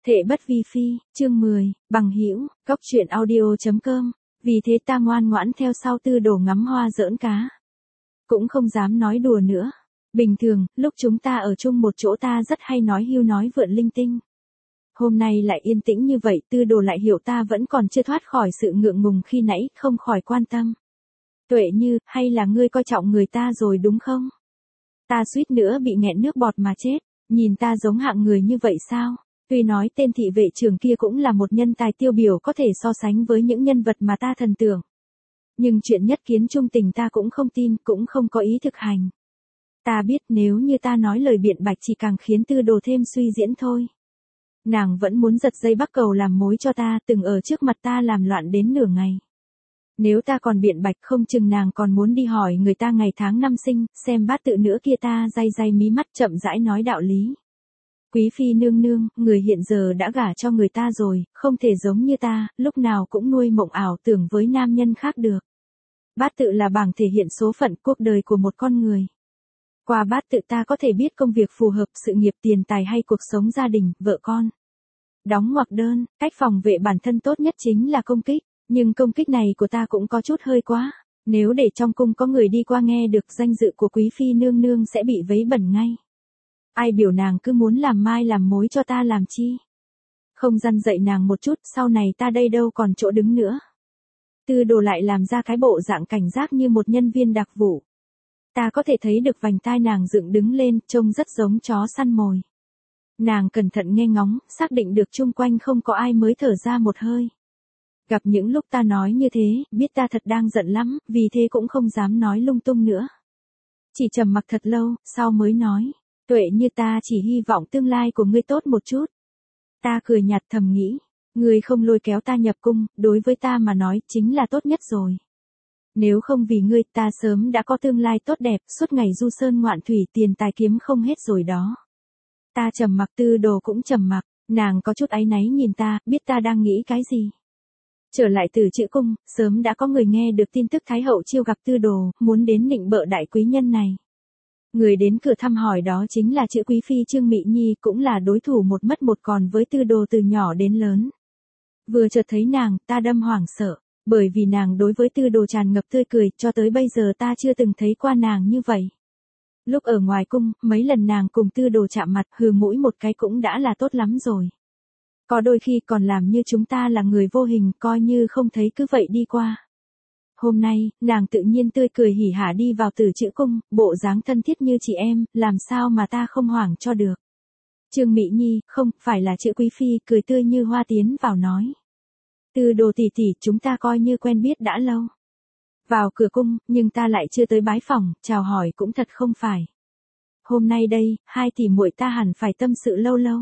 Thệ bất vi phi, chương 10, bằng hữu, góc truyện audio.com, vì thế ta ngoan ngoãn theo sau Tư Đồ ngắm hoa giỡn cá. Cũng không dám nói đùa nữa. Bình thường, lúc chúng ta ở chung một chỗ ta rất hay nói hưu nói vượn linh tinh. Hôm nay lại yên tĩnh như vậy, Tư Đồ lại hiểu ta vẫn còn chưa thoát khỏi sự ngượng ngùng khi nãy, không khỏi quan tâm. Tuệ Như, hay là ngươi coi trọng người ta rồi đúng không? Ta suýt nữa bị nghẹn nước bọt mà chết, nhìn ta giống hạng người như vậy sao? Tuy nói tên thị vệ trưởng kia cũng là một nhân tài tiêu biểu có thể so sánh với những nhân vật mà ta thần tưởng. Nhưng chuyện nhất kiến trung tình ta cũng không tin, cũng không có ý thực hành. Ta biết nếu như ta nói lời biện bạch chỉ càng khiến Tư Đồ thêm suy diễn thôi. Nàng vẫn muốn giật dây bắc cầu làm mối cho ta, từng ở trước mặt ta làm loạn đến nửa ngày. Nếu ta còn biện bạch không chừng nàng còn muốn đi hỏi người ta ngày tháng năm sinh, xem bát tự nữa kia. Ta day day mí mắt chậm rãi nói đạo lý. Quý phi nương nương, người hiện giờ đã gả cho người ta rồi, không thể giống như ta, lúc nào cũng nuôi mộng ảo tưởng với nam nhân khác được. Bát tự là bảng thể hiện số phận cuộc đời của một con người. Qua bát tự ta có thể biết công việc phù hợp, sự nghiệp, tiền tài hay cuộc sống gia đình, vợ con. Đóng ngoặc đơn, cách phòng vệ bản thân tốt nhất chính là công kích, nhưng công kích này của ta cũng có chút hơi quá. Nếu để trong cung có người đi qua nghe được danh dự của quý phi nương nương sẽ bị vấy bẩn ngay. Ai biểu nàng cứ muốn làm mai làm mối cho ta làm chi? Không răn dạy nàng một chút, sau này ta đây đâu còn chỗ đứng nữa. Tư Đồ lại làm ra cái bộ dạng cảnh giác như một nhân viên đặc vụ. Ta có thể thấy được vành tai nàng dựng đứng lên, trông rất giống chó săn mồi. Nàng cẩn thận nghe ngóng, xác định được chung quanh không có ai mới thở ra một hơi. Gặp những lúc ta nói như thế, biết ta thật đang giận lắm, vì thế cũng không dám nói lung tung nữa. Chỉ trầm mặc thật lâu, sau mới nói. Tuệ Như, ta chỉ hy vọng tương lai của ngươi tốt một chút. Ta cười nhạt thầm nghĩ, ngươi không lôi kéo ta nhập cung, đối với ta mà nói chính là tốt nhất rồi. Nếu không vì ngươi, ta sớm đã có tương lai tốt đẹp, suốt ngày du sơn ngoạn thủy, tiền tài kiếm không hết rồi đó. Ta trầm mặc, Tư Đồ cũng trầm mặc, nàng có chút áy náy nhìn ta, biết ta đang nghĩ cái gì. Trở lại từ Trữ Cung, sớm đã có người nghe được tin tức Thái hậu chiêu gặp Tư Đồ, muốn đến nịnh bợ đại quý nhân này. Người đến cửa thăm hỏi đó chính là Trữ Quý Phi Trương Mị Nhi, cũng là đối thủ một mất một còn với Tư Đồ từ nhỏ đến lớn. Vừa chợt thấy nàng, ta đâm hoảng sợ, bởi vì nàng đối với Tư Đồ tràn ngập tươi cười, cho tới bây giờ ta chưa từng thấy qua nàng như vậy. Lúc ở ngoài cung, mấy lần nàng cùng Tư Đồ chạm mặt, hừ mũi một cái cũng đã là tốt lắm rồi. Có đôi khi còn làm như chúng ta là người vô hình, coi như không thấy cứ vậy đi qua. Hôm nay, nàng tự nhiên tươi cười hỉ hả đi vào Từ Trữ Cung, bộ dáng thân thiết như chị em, làm sao mà ta không hoảng cho được. Trương Mị Nhi, không, phải là Trữ Quý Phi, cười tươi như hoa tiến vào nói. Tư Đồ tỷ tỷ, chúng ta coi như quen biết đã lâu. Vào cửa cung, nhưng ta lại chưa tới bái phòng, chào hỏi cũng thật không phải. Hôm nay đây, hai tỷ muội ta hẳn phải tâm sự lâu lâu.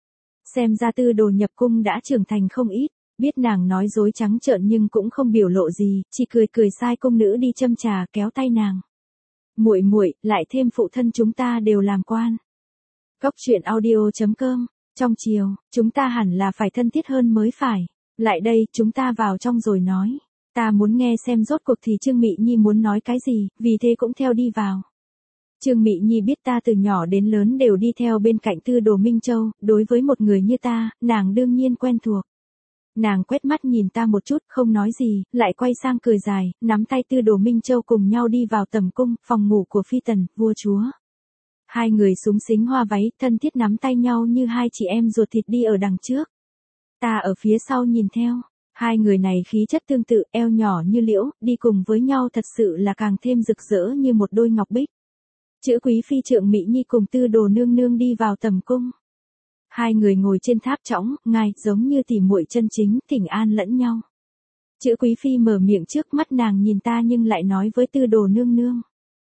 Xem ra Tư Đồ nhập cung đã trưởng thành không ít. Biết nàng nói dối trắng trợn nhưng cũng không biểu lộ gì, chỉ cười cười sai công nữ đi châm trà, kéo tay nàng. Muội muội, lại thêm phụ thân chúng ta đều làm quan. Góc truyện audio.com, trong chiều, chúng ta hẳn là phải thân thiết hơn mới phải. Lại đây, chúng ta vào trong rồi nói. Ta muốn nghe xem rốt cuộc thì Trương Mị Nhi muốn nói cái gì, vì thế cũng theo đi vào. Trương Mị Nhi biết ta từ nhỏ đến lớn đều đi theo bên cạnh Tư Đồ Minh Châu, đối với một người như ta, nàng đương nhiên quen thuộc. Nàng quét mắt nhìn ta một chút, không nói gì, lại quay sang cười dài, nắm tay Tư Đồ Minh Châu cùng nhau đi vào tầm cung, phòng ngủ của phi tần, vua chúa. Hai người xúng xính hoa váy, thân thiết nắm tay nhau như hai chị em ruột thịt đi ở đằng trước. Ta ở phía sau nhìn theo, hai người này khí chất tương tự, eo nhỏ như liễu, đi cùng với nhau thật sự là càng thêm rực rỡ như một đôi ngọc bích. Trữ Quý Phi Trượng Mị Nhi cùng Tư Đồ nương nương đi vào tầm cung. Hai người ngồi trên tháp trõng, ngài giống như tỉ muội chân chính, thỉnh an lẫn nhau. Trữ Quý Phi mở miệng trước, mắt nàng nhìn ta nhưng lại nói với Tư Đồ nương nương.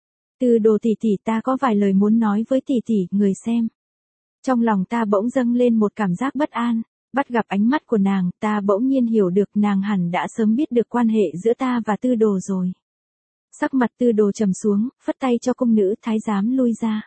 Tư Đồ tỷ tỷ, ta có vài lời muốn nói với tỷ tỷ, người xem. Trong lòng ta bỗng dâng lên một cảm giác bất an, bắt gặp ánh mắt của nàng, ta bỗng nhiên hiểu được nàng hẳn đã sớm biết được quan hệ giữa ta và Tư Đồ rồi. Sắc mặt Tư Đồ trầm xuống, phất tay cho cung nữ thái giám lui ra.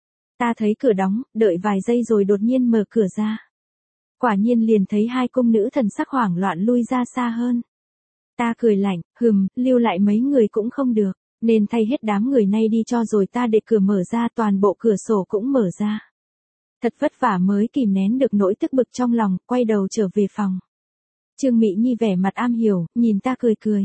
Ta thấy cửa đóng, đợi vài giây rồi đột nhiên mở cửa ra. Quả nhiên liền thấy hai cung nữ thần sắc hoảng loạn lui ra xa hơn. Ta cười lạnh, lưu lại mấy người cũng không được, nên thay hết đám người nay đi cho rồi. Ta để cửa mở ra, toàn bộ cửa sổ cũng mở ra. Thật vất vả mới kìm nén được nỗi tức bực trong lòng, quay đầu trở về phòng. Trương Mị Nhi vẻ mặt am hiểu, nhìn ta cười cười.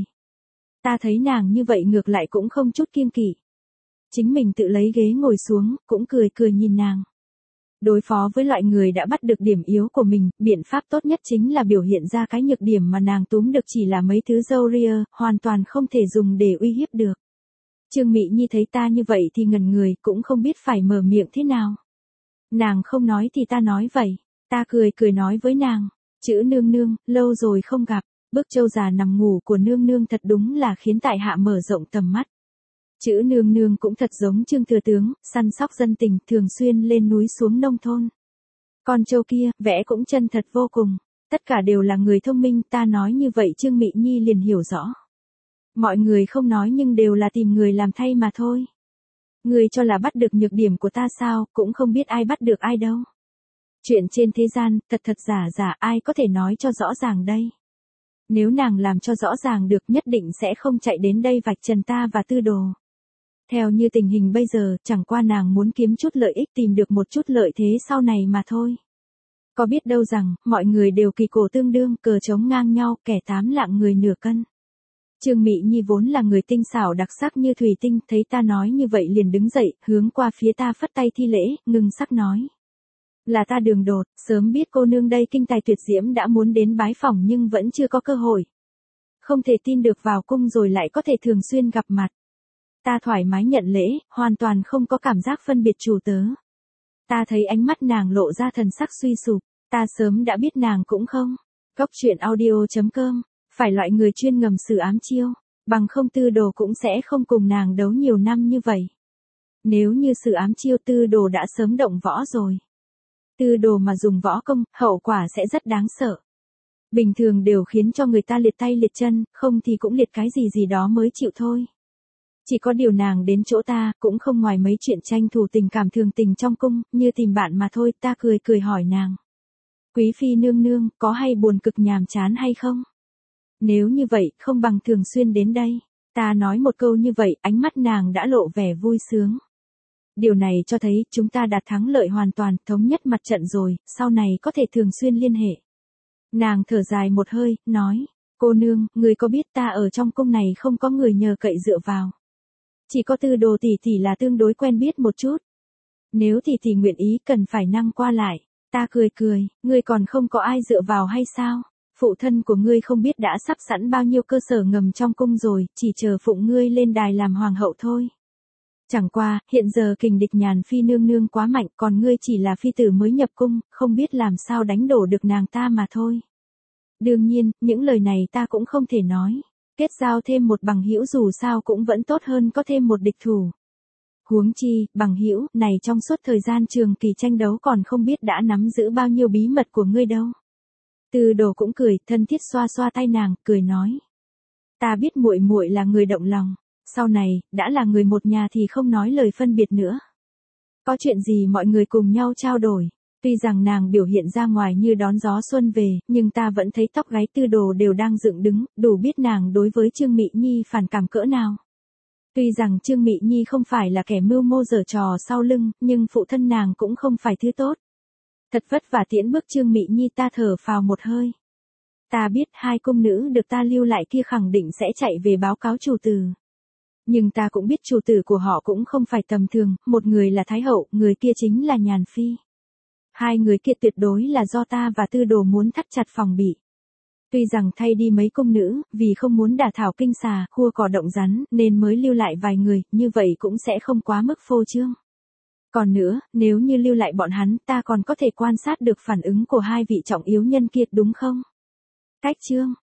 Ta thấy nàng như vậy ngược lại cũng không chút kiêng kỵ. Chính mình tự lấy ghế ngồi xuống, cũng cười cười nhìn nàng. Đối phó với loại người đã bắt được điểm yếu của mình, biện pháp tốt nhất chính là biểu hiện ra cái nhược điểm mà nàng túm được chỉ là mấy thứ râu ria, hoàn toàn không thể dùng để uy hiếp được. Trương Mị Nhi thấy ta như vậy thì ngẩn người, cũng không biết phải mở miệng thế nào. Nàng không nói thì ta nói vậy. Ta cười cười nói với nàng, chữ nương nương, lâu rồi không gặp, bức châu già nằm ngủ của nương nương thật đúng là khiến tại hạ mở rộng tầm mắt. Chữ nương nương cũng thật giống Trương thừa tướng, săn sóc dân tình, thường xuyên lên núi xuống nông thôn. Con trâu kia, vẽ cũng chân thật vô cùng. Tất cả đều là người thông minh, ta nói như vậy Trương Mị Nhi liền hiểu rõ. Mọi người không nói nhưng đều là tìm người làm thay mà thôi. Người cho là bắt được nhược điểm của ta sao, cũng không biết ai bắt được ai đâu. Chuyện trên thế gian, thật thật giả giả ai có thể nói cho rõ ràng đây. Nếu nàng làm cho rõ ràng được nhất định sẽ không chạy đến đây vạch trần ta và Tư Đồ. Theo như tình hình bây giờ, chẳng qua nàng muốn kiếm chút lợi ích tìm được một chút lợi thế sau này mà thôi. Có biết đâu rằng, mọi người đều kỳ cổ tương đương, cờ trống ngang nhau, kẻ tám lạng người nửa cân. Trương Mị Nhi vốn là người tinh xảo đặc sắc như thủy tinh, thấy ta nói như vậy liền đứng dậy, hướng qua phía ta phất tay thi lễ, ngưng sắc nói. Là ta đường đột, sớm biết cô nương đây kinh tài tuyệt diễm đã muốn đến bái phỏng nhưng vẫn chưa có cơ hội. Không thể tin được vào cung rồi lại có thể thường xuyên gặp mặt. Ta thoải mái nhận lễ, hoàn toàn không có cảm giác phân biệt chủ tớ. Ta thấy ánh mắt nàng lộ ra thần sắc suy sụp, ta sớm đã biết nàng cũng không. Góc truyện audio.com, phải loại người chuyên ngầm xử ám chiêu, bằng không Tư Đồ cũng sẽ không cùng nàng đấu nhiều năm như vậy. Nếu như xử ám chiêu Tư Đồ đã sớm động võ rồi. Tư Đồ mà dùng võ công, hậu quả sẽ rất đáng sợ. Bình thường đều khiến cho người ta liệt tay liệt chân, không thì cũng liệt cái gì gì đó mới chịu thôi. Chỉ có điều nàng đến chỗ ta, cũng không ngoài mấy chuyện tranh thủ tình cảm thường tình trong cung, như tìm bạn mà thôi, ta cười cười hỏi nàng. Quý phi nương nương, có hay buồn cực nhàm chán hay không? Nếu như vậy, không bằng thường xuyên đến đây. Ta nói một câu như vậy, ánh mắt nàng đã lộ vẻ vui sướng. Điều này cho thấy chúng ta đạt thắng lợi hoàn toàn, thống nhất mặt trận rồi, sau này có thể thường xuyên liên hệ. Nàng thở dài một hơi, nói, cô nương, người có biết ta ở trong cung này không có người nhờ cậy dựa vào. Chỉ có Tư Đồ tỷ tỷ là tương đối quen biết một chút. Nếu tỷ tỷ nguyện ý cần phải năng qua lại, ta cười cười, ngươi còn không có ai dựa vào hay sao? Phụ thân của ngươi không biết đã sắp sẵn bao nhiêu cơ sở ngầm trong cung rồi, chỉ chờ phụng ngươi lên đài làm hoàng hậu thôi. Chẳng qua, hiện giờ kình địch Nhàn phi nương nương quá mạnh, còn ngươi chỉ là phi tử mới nhập cung, không biết làm sao đánh đổ được nàng ta mà thôi. Đương nhiên, những lời này ta cũng không thể nói. Kết giao thêm một bằng hữu dù sao cũng vẫn tốt hơn có thêm một địch thủ. Huống chi, bằng hữu này trong suốt thời gian trường kỳ tranh đấu còn không biết đã nắm giữ bao nhiêu bí mật của ngươi đâu. Tư Đồ cũng cười, thân thiết xoa xoa tay nàng, cười nói. Ta biết muội muội là người động lòng, sau này, đã là người một nhà thì không nói lời phân biệt nữa. Có chuyện gì mọi người cùng nhau trao đổi. Tuy rằng nàng biểu hiện ra ngoài như đón gió xuân về, nhưng ta vẫn thấy tóc gáy Tư Đồ đều đang dựng đứng, đủ biết nàng đối với Trương Mị Nhi phản cảm cỡ nào. Tuy rằng Trương Mị Nhi không phải là kẻ mưu mô giở trò sau lưng, nhưng phụ thân nàng cũng không phải thứ tốt. Thật vất vả tiễn bước Trương Mị Nhi ta thở phào một hơi. Ta biết hai cung nữ được ta lưu lại kia khẳng định sẽ chạy về báo cáo chủ tử. Nhưng ta cũng biết chủ tử của họ cũng không phải tầm thường, một người là Thái Hậu, người kia chính là Nhàn Phi. Hai người kia tuyệt đối là do ta và Tư Đồ muốn thắt chặt phòng bị. Tuy rằng thay đi mấy cung nữ, vì không muốn đả thảo kinh xà, khua cỏ động rắn, nên mới lưu lại vài người, như vậy cũng sẽ không quá mức phô trương. Còn nữa, nếu như lưu lại bọn hắn, ta còn có thể quan sát được phản ứng của hai vị trọng yếu nhân kiệt đúng không? Cách chương